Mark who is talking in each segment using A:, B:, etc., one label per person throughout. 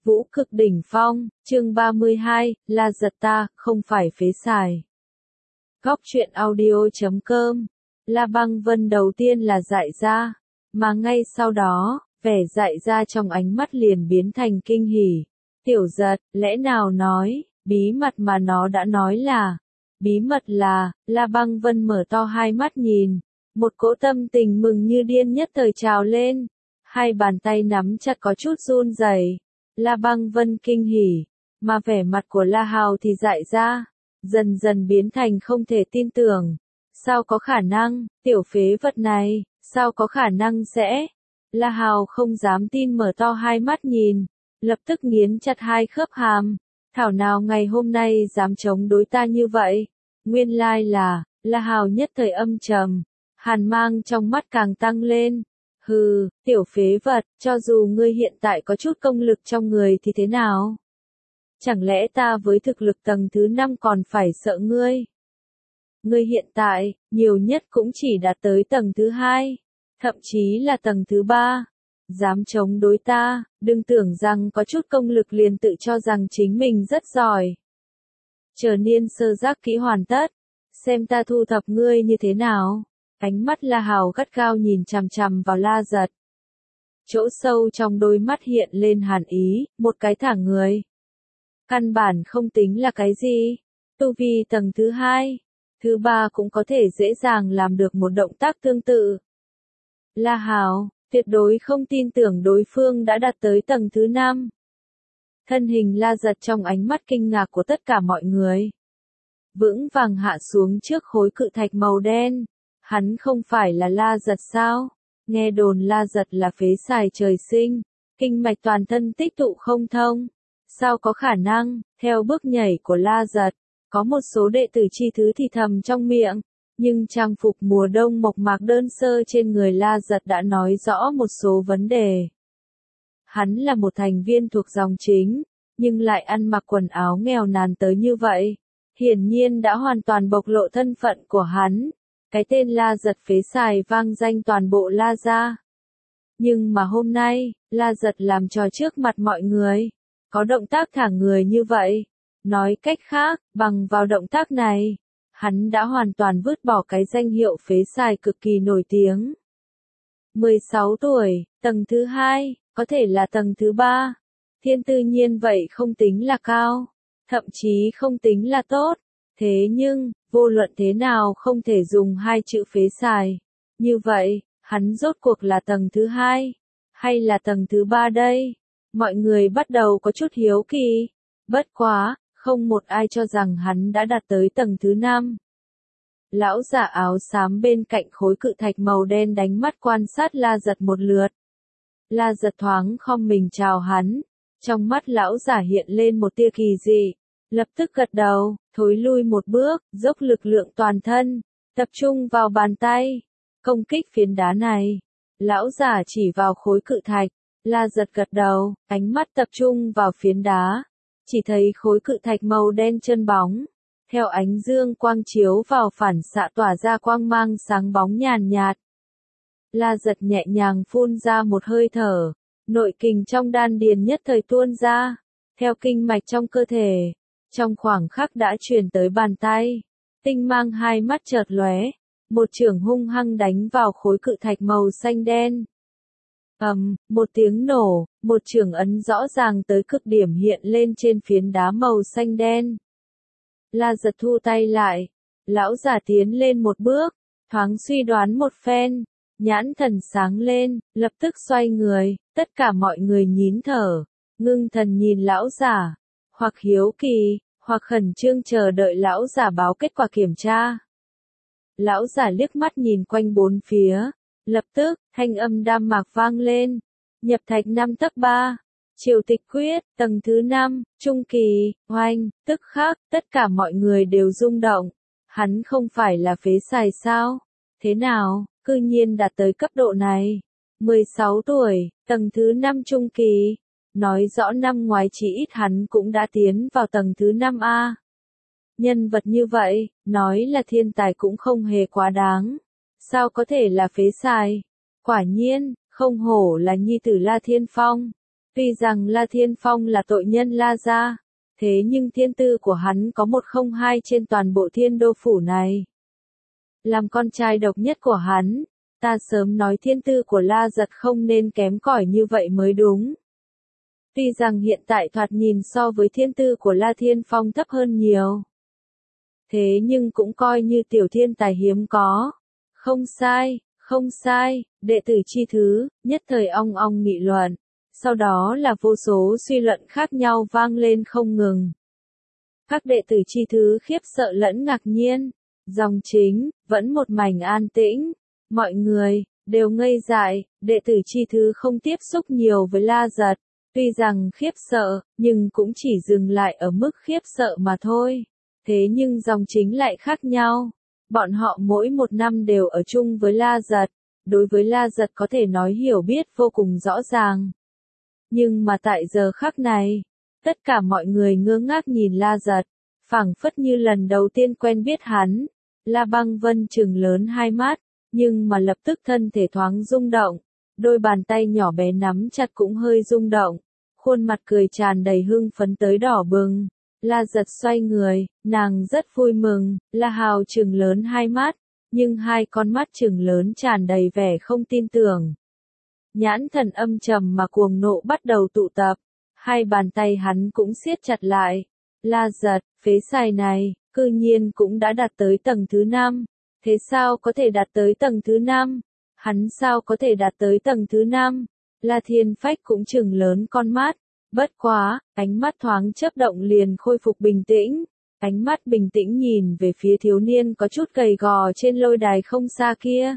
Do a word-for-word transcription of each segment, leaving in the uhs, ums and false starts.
A: Vũ cực đỉnh phong, chương ba mươi hai, La Giật ta, không phải phế xài. Góc truyện audio chấm com. La Băng Vân đầu tiên là dại ra, mà ngay sau đó, vẻ dại ra trong ánh mắt liền biến thành kinh hỉ. Tiểu Giật, lẽ nào nói, bí mật mà nó đã nói là, bí mật là, La Băng Vân mở to hai mắt nhìn, một cỗ tâm tình mừng như điên nhất thời trào lên, hai bàn tay nắm chặt có chút run rẩy. La Băng Vân kinh hỉ, mà vẻ mặt của La Hào thì dại ra, dần dần biến thành không thể tin tưởng. Sao có khả năng, tiểu phế vật này, sao có khả năng sẽ? La Hào không dám tin mở to hai mắt nhìn, lập tức nghiến chặt hai khớp hàm. Thảo nào ngày hôm nay dám chống đối ta như vậy? Nguyên lai là, La Hào nhất thời âm trầm, hàn mang trong mắt càng tăng lên. Hừ, tiểu phế vật, cho dù ngươi hiện tại có chút công lực trong người thì thế nào? Chẳng lẽ ta với thực lực tầng thứ năm còn phải sợ ngươi? Ngươi hiện tại, nhiều nhất cũng chỉ đạt tới tầng thứ hai, thậm chí là tầng thứ ba. Dám chống đối ta, đừng tưởng rằng có chút công lực liền tự cho rằng chính mình rất giỏi. Chờ niên sơ giác kỹ hoàn tất, xem ta thu thập ngươi như thế nào. Ánh mắt La Hào gắt gao nhìn chằm chằm vào La Giật. Chỗ sâu trong đôi mắt hiện lên hàn ý, một cái thả người. Căn bản không tính là cái gì. Tu vi tầng thứ hai, thứ ba cũng có thể dễ dàng làm được một động tác tương tự. La Hào, tuyệt đối không tin tưởng đối phương đã đạt tới tầng thứ năm. Thân hình La Giật trong ánh mắt kinh ngạc của tất cả mọi người. Vững vàng hạ xuống trước khối cự thạch màu đen. Hắn không phải là La Giật sao? Nghe đồn La Giật là phế xài trời sinh, kinh mạch toàn thân tích tụ không thông. Sao có khả năng, theo bước nhảy của La Giật, có một số đệ tử chi thứ thì thầm trong miệng, nhưng trang phục mùa đông mộc mạc đơn sơ trên người La Giật đã nói rõ một số vấn đề. Hắn là một thành viên thuộc dòng chính, nhưng lại ăn mặc quần áo nghèo nàn tới như vậy, hiển nhiên đã hoàn toàn bộc lộ thân phận của hắn. Cái tên La Giật phế xài vang danh toàn bộ La gia. Nhưng mà hôm nay, La Giật làm trò trước mặt mọi người. Có động tác thả người như vậy. Nói cách khác, bằng vào động tác này, hắn đã hoàn toàn vứt bỏ cái danh hiệu phế xài cực kỳ nổi tiếng. mười sáu tuổi, tầng thứ hai, có thể là tầng thứ ba. Thiên tư nhiên vậy không tính là cao, thậm chí không tính là tốt. Thế nhưng, vô luận thế nào không thể dùng hai chữ phế xài. Như vậy, hắn rốt cuộc là tầng thứ hai, hay là tầng thứ ba đây? Mọi người bắt đầu có chút hiếu kỳ. Bất quá, không một ai cho rằng hắn đã đạt tới tầng thứ năm. Lão giả áo xám bên cạnh khối cự thạch màu đen đánh mắt quan sát La Giật một lượt. La Giật thoáng khom mình chào hắn. Trong mắt lão giả hiện lên một tia kỳ dị. Lập tức gật đầu, thối lui một bước, dốc lực lượng toàn thân, tập trung vào bàn tay, công kích phiến đá này. Lão giả chỉ vào khối cự thạch, La Giật gật đầu, ánh mắt tập trung vào phiến đá, chỉ thấy khối cự thạch màu đen chân bóng, theo ánh dương quang chiếu vào phản xạ tỏa ra quang mang sáng bóng nhàn nhạt. La Giật nhẹ nhàng phun ra một hơi thở, nội kình trong đan điền nhất thời tuôn ra, theo kinh mạch trong cơ thể. Trong khoảng khắc đã truyền tới bàn tay, tinh mang hai mắt chợt lóe, một chưởng hung hăng đánh vào khối cự thạch màu xanh đen. ầm, um, một tiếng nổ, một chưởng ấn rõ ràng tới cực điểm hiện lên trên phiến đá màu xanh đen. La Giật thu tay lại, lão giả tiến lên một bước, thoáng suy đoán một phen, nhãn thần sáng lên, lập tức xoay người, tất cả mọi người nhín thở, ngưng thần nhìn lão giả. Hoặc hiếu kỳ, hoặc khẩn trương chờ đợi lão giả báo kết quả kiểm tra. Lão giả liếc mắt nhìn quanh bốn phía, lập tức, thanh âm đam mạc vang lên. Nhập thạch năm tấc ba, triều tịch quyết, tầng thứ năm, trung kỳ, oanh, tức khắc, tất cả mọi người đều rung động. Hắn không phải là phế xài sao? Thế nào, cư nhiên đạt tới cấp độ này? mười sáu tuổi, tầng thứ năm trung kỳ. Nói rõ năm ngoái chỉ ít hắn cũng đã tiến vào tầng thứ năm A. Nhân vật như vậy, nói là thiên tài cũng không hề quá đáng. Sao có thể là phế xài? Quả nhiên, không hổ là nhi tử La Thiên Phong. Tuy rằng La Thiên Phong là tội nhân La gia, thế nhưng thiên tư của hắn có một không hai trên toàn bộ thiên đô phủ này. Làm con trai độc nhất của hắn, ta sớm nói thiên tư của La Giật không nên kém cỏi như vậy mới đúng. Tuy rằng hiện tại thoạt nhìn so với thiên tư của La Thiên Phong thấp hơn nhiều. Thế nhưng cũng coi như tiểu thiên tài hiếm có. Không sai, không sai, đệ tử chi thứ, nhất thời ong ong nghị luận. Sau đó là vô số suy luận khác nhau vang lên không ngừng. Các đệ tử chi thứ khiếp sợ lẫn ngạc nhiên. Dòng chính, vẫn một mảnh an tĩnh. Mọi người, đều ngây dại, đệ tử chi thứ không tiếp xúc nhiều với La Giật. Tuy rằng khiếp sợ, nhưng cũng chỉ dừng lại ở mức khiếp sợ mà thôi. Thế nhưng dòng chính lại khác nhau. Bọn họ mỗi một năm đều ở chung với La Giật. Đối với La Giật có thể nói hiểu biết vô cùng rõ ràng. Nhưng mà tại giờ khắc này, tất cả mọi người ngơ ngác nhìn La Giật, phảng phất như lần đầu tiên quen biết hắn. La Băng Vân trừng lớn hai mắt, nhưng mà lập tức thân thể thoáng rung động, đôi bàn tay nhỏ bé nắm chặt cũng hơi rung động, khuôn mặt cười tràn đầy hưng phấn tới đỏ bừng. La Giật xoay người, nàng rất vui mừng, La Hào trừng lớn hai mắt, nhưng hai con mắt trừng lớn tràn đầy vẻ không tin tưởng. Nhãn thần âm trầm mà cuồng nộ bắt đầu tụ tập, hai bàn tay hắn cũng siết chặt lại. La Giật, phế sài này, cư nhiên cũng đã đạt tới tầng thứ năm. Thế sao có thể đạt tới tầng thứ năm? Hắn sao có thể đạt tới tầng thứ năm? La Thiên Phách cũng trừng lớn con mắt. Bất quá, ánh mắt thoáng chớp động liền khôi phục bình tĩnh. Ánh mắt bình tĩnh nhìn về phía thiếu niên có chút gầy gò trên lôi đài không xa kia.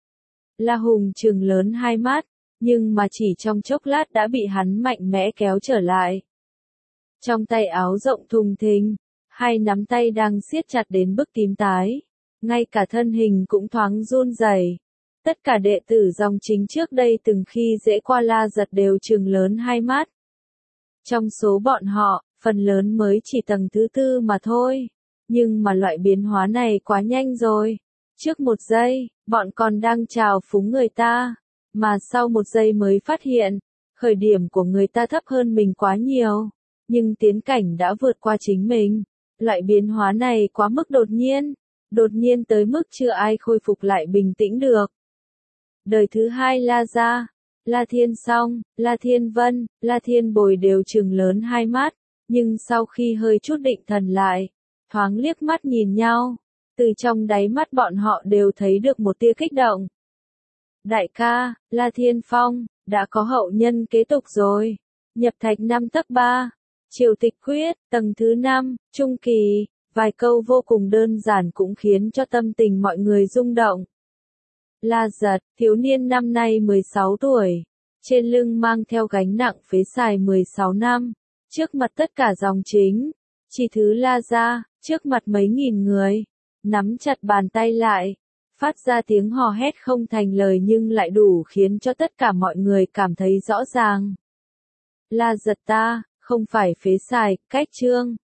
A: La Hùng trừng lớn hai mắt, nhưng mà chỉ trong chốc lát đã bị hắn mạnh mẽ kéo trở lại. Trong tay áo rộng thùng thình, hai nắm tay đang siết chặt đến bức tím tái. Ngay cả thân hình cũng thoáng run rẩy. Tất cả đệ tử dòng chính trước đây từng khi dễ qua La Giật đều trừng lớn hai mắt. Trong số bọn họ, phần lớn mới chỉ tầng thứ tư mà thôi. Nhưng mà loại biến hóa này quá nhanh rồi. Trước một giây, bọn còn đang trào phúng người ta. Mà sau một giây mới phát hiện, khởi điểm của người ta thấp hơn mình quá nhiều. Nhưng tiến cảnh đã vượt qua chính mình. Loại biến hóa này quá mức đột nhiên. Đột nhiên tới mức chưa ai khôi phục lại bình tĩnh được. Đời thứ hai La gia, La Thiên Song, La Thiên Vân, La Thiên Bồi đều trừng lớn hai mắt, nhưng sau khi hơi chút định thần lại, thoáng liếc mắt nhìn nhau, từ trong đáy mắt bọn họ đều thấy được một tia kích động. Đại ca, La Thiên Phong, đã có hậu nhân kế tục rồi. Nhập thạch năm tấc ba, triều tịch quyết, tầng thứ năm, trung kỳ. Vài câu vô cùng đơn giản cũng khiến cho tâm tình mọi người rung động. La Giật, thiếu niên năm nay mười sáu tuổi, trên lưng mang theo gánh nặng phế sài mười sáu năm, trước mặt tất cả dòng chính, chi thứ La gia, trước mặt mấy nghìn người, nắm chặt bàn tay lại, phát ra tiếng hò hét không thành lời nhưng lại đủ khiến cho tất cả mọi người cảm thấy rõ ràng. La Giật ta, không phải phế sài, cách chương.